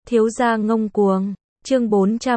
Thiếu gia ngông cuồng. Chương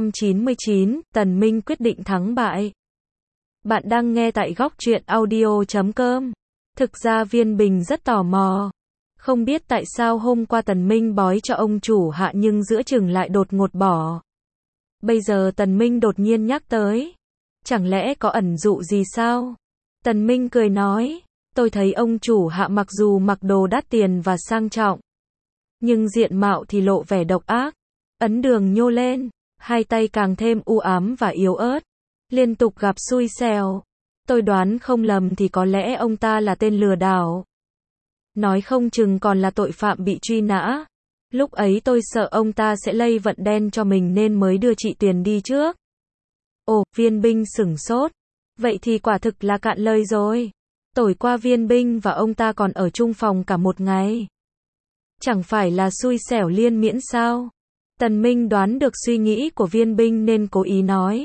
499, Tần Minh quyết định thắng bại. Bạn đang nghe tại góc truyện audio.com. Thực ra Viên Bình rất tò mò. Không biết tại sao hôm qua Tần Minh bói cho ông chủ hạ nhưng giữa chừng lại đột ngột bỏ. Bây giờ Tần Minh đột nhiên nhắc tới. Chẳng lẽ có ẩn dụ gì sao? Tần Minh cười nói. Tôi thấy ông chủ hạ mặc dù mặc đồ đắt tiền và sang trọng, nhưng diện mạo thì lộ vẻ độc ác. Ấn đường nhô lên, hai tay càng thêm u ám và yếu ớt. Liên tục gặp xui xẻo. Tôi đoán không lầm thì có lẽ ông ta là tên lừa đảo. Nói không chừng còn là tội phạm bị truy nã. Lúc ấy tôi sợ ông ta sẽ lây vận đen cho mình nên mới đưa chị tiền đi trước. Ồ, Viên Binh sửng sốt. Vậy thì quả thực là cạn lời rồi. Tối qua Viên Binh và ông ta còn ở chung phòng cả một ngày. Chẳng phải là xui xẻo liên miễn sao? Tần Minh đoán được suy nghĩ của Viên Binh nên cố ý nói.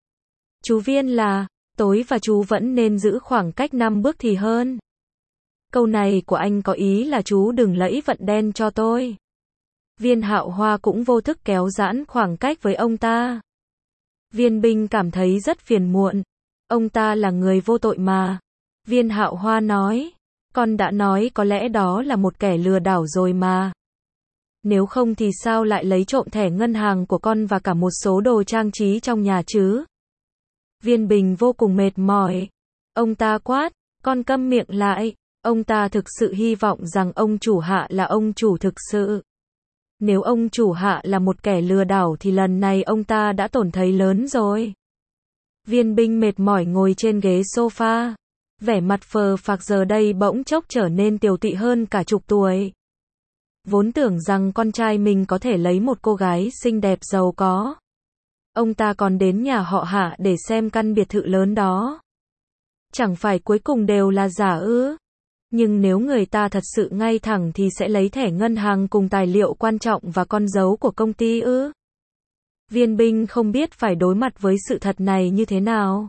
Chú Viên là, tối và chú vẫn nên giữ khoảng cách 5 bước thì hơn. Câu này của anh có ý là chú đừng lẫy vận đen cho tôi. Viên Hạo Hoa cũng vô thức kéo giãn khoảng cách với ông ta. Viên Binh cảm thấy rất phiền muộn. Ông ta là người vô tội mà. Viên Hạo Hoa nói. Con đã nói có lẽ đó là một kẻ lừa đảo rồi mà. Nếu không thì sao lại lấy trộm thẻ ngân hàng của con và cả một số đồ trang trí trong nhà chứ? Viên Bình vô cùng mệt mỏi. Ông ta quát, con câm miệng lại. Ông ta thực sự hy vọng rằng ông chủ hạ là ông chủ thực sự. Nếu ông chủ hạ là một kẻ lừa đảo thì lần này ông ta đã tổn thất lớn rồi. Viên Binh mệt mỏi ngồi trên ghế sofa. Vẻ mặt phờ phạc giờ đây bỗng chốc trở nên tiều tụy hơn cả chục tuổi. Vốn tưởng rằng con trai mình có thể lấy một cô gái xinh đẹp giàu có. Ông ta còn đến nhà họ Hạ để xem căn biệt thự lớn đó. Chẳng phải cuối cùng đều là giả ư? Nhưng nếu người ta thật sự ngay thẳng thì sẽ lấy thẻ ngân hàng cùng tài liệu quan trọng và con dấu của công ty ư? Viên Binh không biết phải đối mặt với sự thật này như thế nào.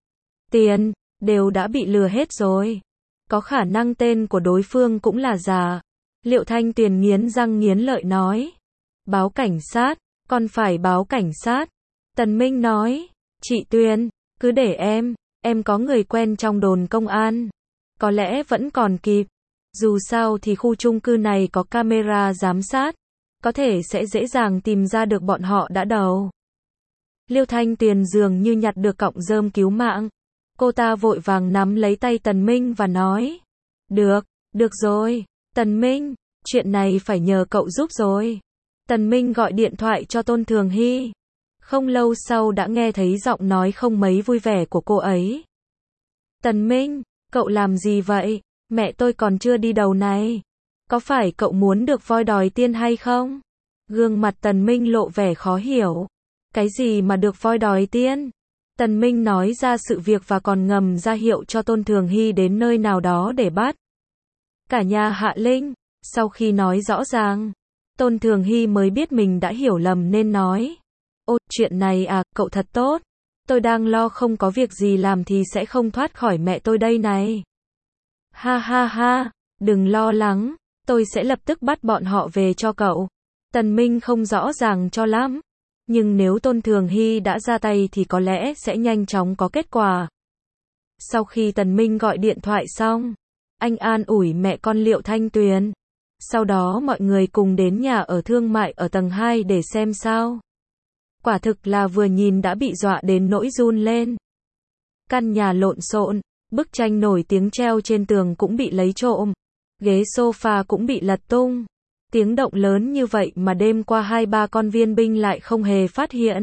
Tiền, đều đã bị lừa hết rồi. Có khả năng tên của đối phương cũng là giả. Liệu Thanh Tuyền nghiến răng nghiến lợi nói. Báo cảnh sát, con phải báo cảnh sát. Tần Minh nói. Chị Tuyền, cứ để em có người quen trong đồn công an. Có lẽ vẫn còn kịp. Dù sao thì khu chung cư này có camera giám sát. Có thể sẽ dễ dàng tìm ra được bọn họ đã đầu. Liêu Thanh Tuyền dường như nhặt được cọng rơm cứu mạng. Cô ta vội vàng nắm lấy tay Tần Minh và nói. Được rồi, Tần Minh, chuyện này phải nhờ cậu giúp rồi. Tần Minh gọi điện thoại cho Tôn Thường Hy. Không lâu sau đã nghe thấy giọng nói không mấy vui vẻ của cô ấy. Tần Minh, cậu làm gì vậy? Mẹ tôi còn chưa đi đâu này. Có phải cậu muốn được voi đòi tiên hay không? Gương mặt Tần Minh lộ vẻ khó hiểu. Cái gì mà được voi đòi tiên? Tần Minh nói ra sự việc và còn ngầm ra hiệu cho Tôn Thường Hy đến nơi nào đó để bắt cả nhà Hạ Linh. Sau khi nói rõ ràng, Tôn Thường Hy mới biết mình đã hiểu lầm nên nói. Ô, chuyện này à, cậu thật tốt. Tôi đang lo không có việc gì làm thì sẽ không thoát khỏi mẹ tôi đây này. Ha ha ha, đừng lo lắng, tôi sẽ lập tức bắt bọn họ về cho cậu. Tần Minh không rõ ràng cho lắm. Nhưng nếu Tôn Thường Hy đã ra tay thì có lẽ sẽ nhanh chóng có kết quả. Sau khi Tần Minh gọi điện thoại xong, anh an ủi mẹ con Liệu Thanh Tuyền. Sau đó mọi người cùng đến nhà ở thương mại ở tầng 2 để xem sao. Quả thực là vừa nhìn đã bị dọa đến nỗi run lên. Căn nhà lộn xộn, bức tranh nổi tiếng treo trên tường cũng bị lấy trộm. Ghế sofa cũng bị lật tung. Tiếng động lớn như vậy mà đêm qua 2-3 con Viên Binh lại không hề phát hiện.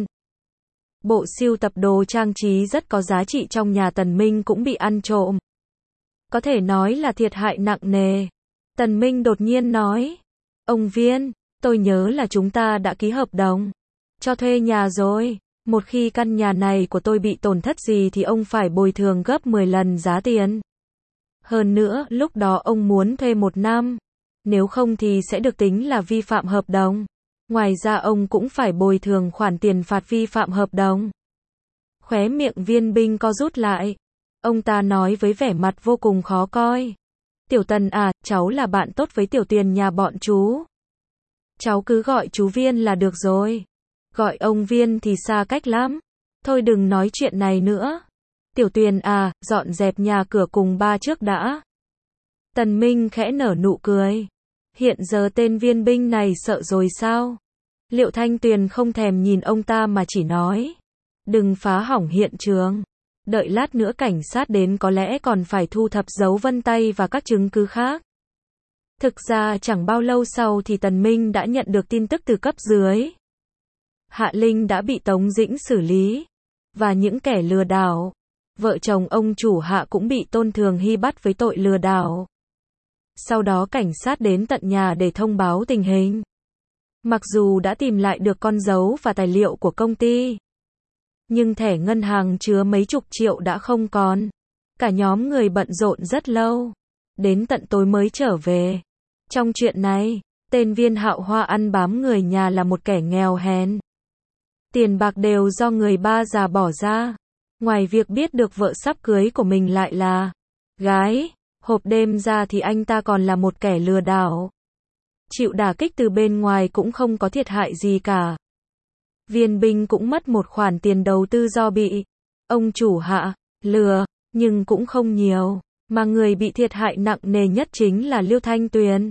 Bộ sưu tập đồ trang trí rất có giá trị trong nhà Tần Minh cũng bị ăn trộm. Có thể nói là thiệt hại nặng nề. Tần Minh đột nhiên nói. Ông Viên, tôi nhớ là chúng ta đã ký hợp đồng cho thuê nhà rồi. Một khi căn nhà này của tôi bị tổn thất gì thì ông phải bồi thường gấp 10 lần giá tiền. Hơn nữa, lúc đó ông muốn thuê 1 năm. Nếu không thì sẽ được tính là vi phạm hợp đồng. Ngoài ra ông cũng phải bồi thường khoản tiền phạt vi phạm hợp đồng. Khóe miệng Viên Binh co rút lại. Ông ta nói với vẻ mặt vô cùng khó coi. Tiểu Tần à, cháu là bạn tốt với Tiểu Tuyền nhà bọn chú. Cháu cứ gọi chú Viên là được rồi. Gọi ông Viên thì xa cách lắm. Thôi đừng nói chuyện này nữa. Tiểu Tuyền à, dọn dẹp nhà cửa cùng ba trước đã. Tần Minh khẽ nở nụ cười. Hiện giờ tên Viên binh này sợ rồi sao? Liệu Thanh Tuyền không thèm nhìn ông ta mà chỉ nói. Đừng phá hỏng hiện trường. Đợi lát nữa cảnh sát đến có lẽ còn phải thu thập dấu vân tay và các chứng cứ khác. Thực ra chẳng bao lâu sau thì Tần Minh đã nhận được tin tức từ cấp dưới. Hạ Linh đã bị Tống Dĩnh xử lý. Và những kẻ lừa đảo. Vợ chồng ông chủ Hạ cũng bị Tôn Thường Hy bắt với tội lừa đảo. Sau đó cảnh sát đến tận nhà để thông báo tình hình. Mặc dù đã tìm lại được con dấu và tài liệu của công ty, nhưng thẻ ngân hàng chứa mấy chục triệu đã không còn. Cả nhóm người bận rộn rất lâu. Đến tận tối mới trở về. Trong chuyện này, tên Viên Hạo Hoa ăn bám người nhà là một kẻ nghèo hèn. Tiền bạc đều do người ba già bỏ ra. Ngoài việc biết được vợ sắp cưới của mình lại là gái, hộp đêm ra thì anh ta còn là một kẻ lừa đảo. Chịu đả kích từ bên ngoài cũng không có thiệt hại gì cả. Viên binh cũng mất một khoản tiền đầu tư do bị ông chủ Hạ lừa, nhưng cũng không nhiều. Mà người bị thiệt hại nặng nề nhất chính là Liêu Thanh Tuyền.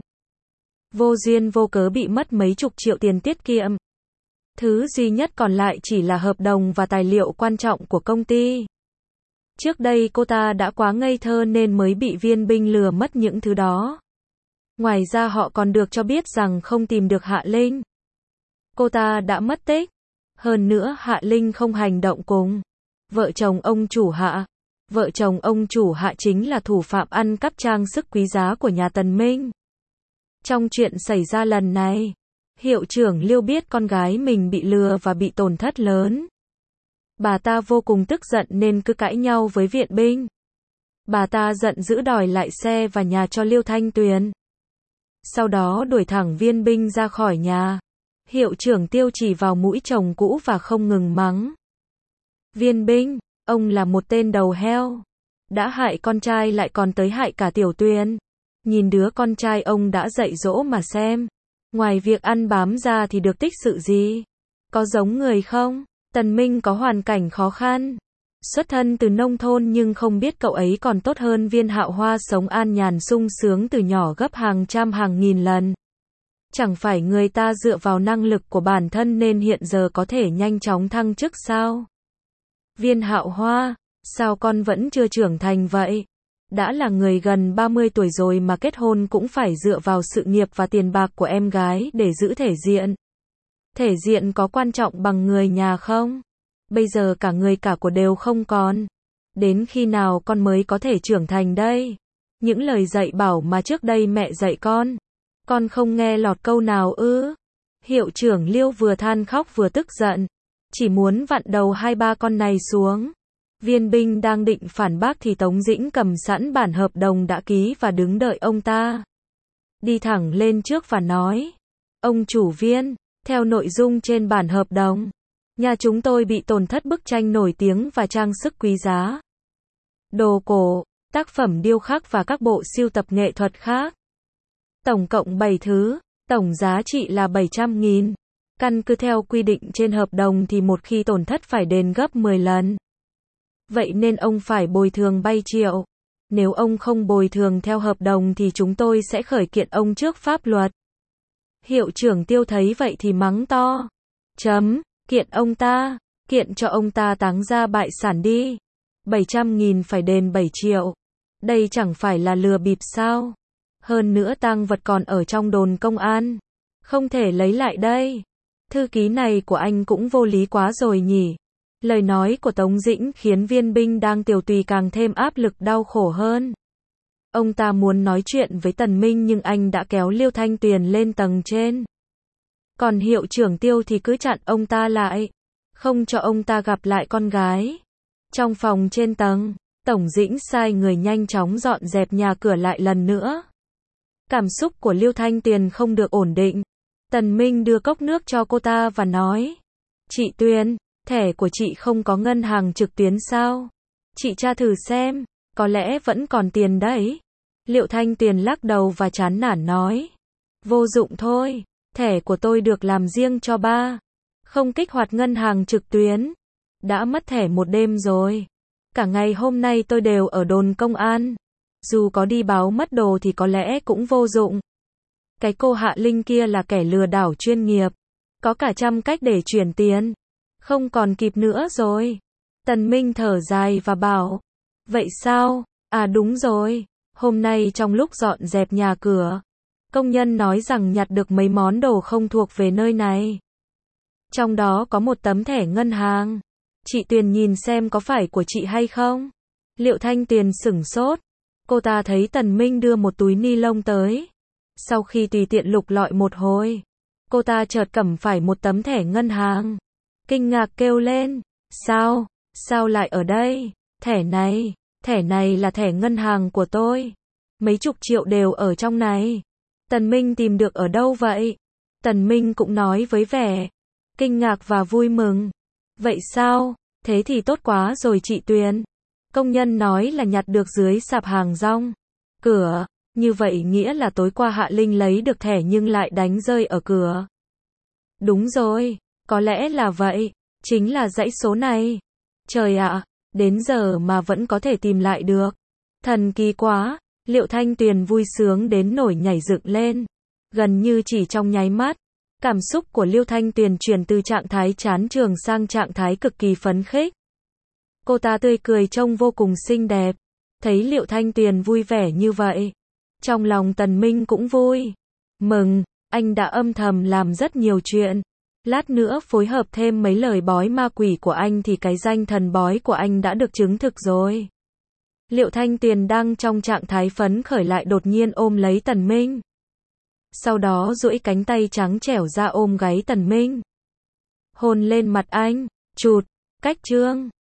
Vô duyên vô cớ bị mất mấy chục triệu tiền tiết kiệm. Thứ duy nhất còn lại chỉ là hợp đồng và tài liệu quan trọng của công ty. Trước đây cô ta đã quá ngây thơ nên mới bị Viên binh lừa mất những thứ đó. Ngoài ra họ còn được cho biết rằng không tìm được Hạ Linh. Cô ta đã mất tích. Hơn nữa Hạ Linh không hành động cùng vợ chồng ông chủ Hạ. Vợ chồng ông chủ Hạ chính là thủ phạm ăn cắp trang sức quý giá của nhà Tần Minh. Trong chuyện xảy ra lần này, hiệu trưởng Liêu biết con gái mình bị lừa và bị tổn thất lớn. Bà ta vô cùng tức giận nên cứ cãi nhau với viện binh. Bà ta giận dữ đòi lại xe và nhà cho Liêu Thanh Tuyền. Sau đó đuổi thẳng Viên binh ra khỏi nhà. Hiệu trưởng Tiêu chỉ vào mũi chồng cũ và không ngừng mắng. Viên binh, ông là một tên đầu heo. Đã hại con trai lại còn tới hại cả Tiểu Tuyền. Nhìn đứa con trai ông đã dạy dỗ mà xem. Ngoài việc ăn bám ra thì được tích sự gì? Có giống người không? Tần Minh có hoàn cảnh khó khăn. Xuất thân từ nông thôn nhưng không biết cậu ấy còn tốt hơn Viên Hạo Hoa sống an nhàn sung sướng từ nhỏ gấp hàng trăm hàng nghìn lần. Chẳng phải người ta dựa vào năng lực của bản thân nên hiện giờ có thể nhanh chóng thăng chức sao? Viên Hạo Hoa, sao con vẫn chưa trưởng thành vậy? Đã là người gần 30 tuổi rồi mà kết hôn cũng phải dựa vào sự nghiệp và tiền bạc của em gái để giữ thể diện. Thể diện có quan trọng bằng người nhà không? Bây giờ cả người cả của đều không còn. Đến khi nào con mới có thể trưởng thành đây? Những lời dạy bảo mà trước đây mẹ dạy con không nghe lọt câu nào ư? Hiệu trưởng Liêu vừa than khóc vừa tức giận. Chỉ muốn vặn đầu hai ba con này xuống. Viên binh đang định phản bác thì Tống Dĩnh cầm sẵn bản hợp đồng đã ký và đứng đợi ông ta. Đi thẳng lên trước và nói. Ông chủ Viên, theo nội dung trên bản hợp đồng, nhà chúng tôi bị tổn thất bức tranh nổi tiếng và trang sức quý giá. Đồ cổ, tác phẩm điêu khắc và các bộ sưu tập nghệ thuật khác. Tổng cộng 7 thứ, tổng giá trị là 700.000. Căn cứ theo quy định trên hợp đồng thì một khi tổn thất phải đền gấp 10 lần. Vậy nên ông phải bồi thường 7 triệu. Nếu ông không bồi thường theo hợp đồng thì chúng tôi sẽ khởi kiện ông trước pháp luật. Hiệu trưởng Tiêu thấy vậy thì mắng to. Kiện ông ta, kiện cho ông ta táng ra bại sản đi. 700.000 phải đền 7 triệu. Đây chẳng phải là lừa bịp sao? Hơn nữa tang vật còn ở trong đồn công an. Không thể lấy lại đây. Thư ký này của anh cũng vô lý quá rồi nhỉ. Lời nói của Tống Dĩnh khiến Viên binh đang tiểu tùy càng thêm áp lực đau khổ hơn. Ông ta muốn nói chuyện với Tần Minh nhưng anh đã kéo Liêu Thanh Tuyền lên tầng trên. Còn hiệu trưởng Tiêu thì cứ chặn ông ta lại. Không cho ông ta gặp lại con gái. Trong phòng trên tầng, Tổng Dĩnh sai người nhanh chóng dọn dẹp nhà cửa lại lần nữa. Cảm xúc của Liêu Thanh Tuyền không được ổn định. Tần Minh đưa cốc nước cho cô ta và nói. Chị Tuyền, thẻ của chị không có ngân hàng trực tuyến sao? Chị tra thử xem, có lẽ vẫn còn tiền đấy. Liêu Thanh Tuyền lắc đầu và chán nản nói. Vô dụng thôi, Thẻ của tôi được làm riêng cho ba. Không kích hoạt ngân hàng trực tuyến. Đã mất thẻ một đêm rồi. Cả ngày hôm nay tôi đều ở đồn công an. Dù có đi báo mất đồ thì có lẽ cũng vô dụng. Cái cô Hạ Linh kia là kẻ lừa đảo chuyên nghiệp. Có cả trăm cách để chuyển tiền. Không còn kịp nữa rồi. Tần Minh thở dài và bảo. Vậy sao? À đúng rồi. Hôm nay trong lúc dọn dẹp nhà cửa, công nhân nói rằng nhặt được mấy món đồ không thuộc về nơi này. Trong đó có một tấm thẻ ngân hàng. Chị Tuyền nhìn xem có phải của chị hay không? Liệu Thanh Tuyền sửng sốt. Cô ta thấy Tần Minh đưa một túi ni lông tới. Sau khi tùy tiện lục lọi một hồi, cô ta chợt cầm phải một tấm thẻ ngân hàng. Kinh ngạc kêu lên. Sao? Sao lại ở đây? Thẻ này là thẻ ngân hàng của tôi. Mấy chục triệu đều ở trong này. Tần Minh tìm được ở đâu vậy? Tần Minh cũng nói với vẻ kinh ngạc và vui mừng. Vậy sao? Thế thì tốt quá rồi chị Tuyền. Công nhân nói là nhặt được dưới sạp hàng rong cửa. Như vậy nghĩa là tối qua Hạ Linh lấy được thẻ nhưng lại đánh rơi ở cửa. Đúng rồi, có lẽ là vậy. Chính là dãy số này. Trời ạ, đến giờ mà vẫn có thể tìm lại được. Thần kỳ quá. Liệu Thanh Tuyền vui sướng đến nổi nhảy dựng lên. Gần như chỉ trong nháy mắt, cảm xúc của Liêu Thanh Tuyền chuyển từ trạng thái chán trường sang trạng thái cực kỳ phấn khích. Cô ta tươi cười trông vô cùng xinh đẹp. Thấy Liệu Thanh Tuyền vui vẻ như vậy, trong lòng Tần Minh cũng vui. Mừng, anh đã âm thầm làm rất nhiều chuyện. Lát nữa phối hợp thêm mấy lời bói ma quỷ của anh thì cái danh thần bói của anh đã được chứng thực rồi. Liệu Thanh Tuyền đang trong trạng thái phấn khởi lại đột nhiên ôm lấy Tần Minh. Sau đó duỗi cánh tay trắng trẻo ra ôm gáy Tần Minh. Hôn lên mặt anh. Chụt. Cách trương.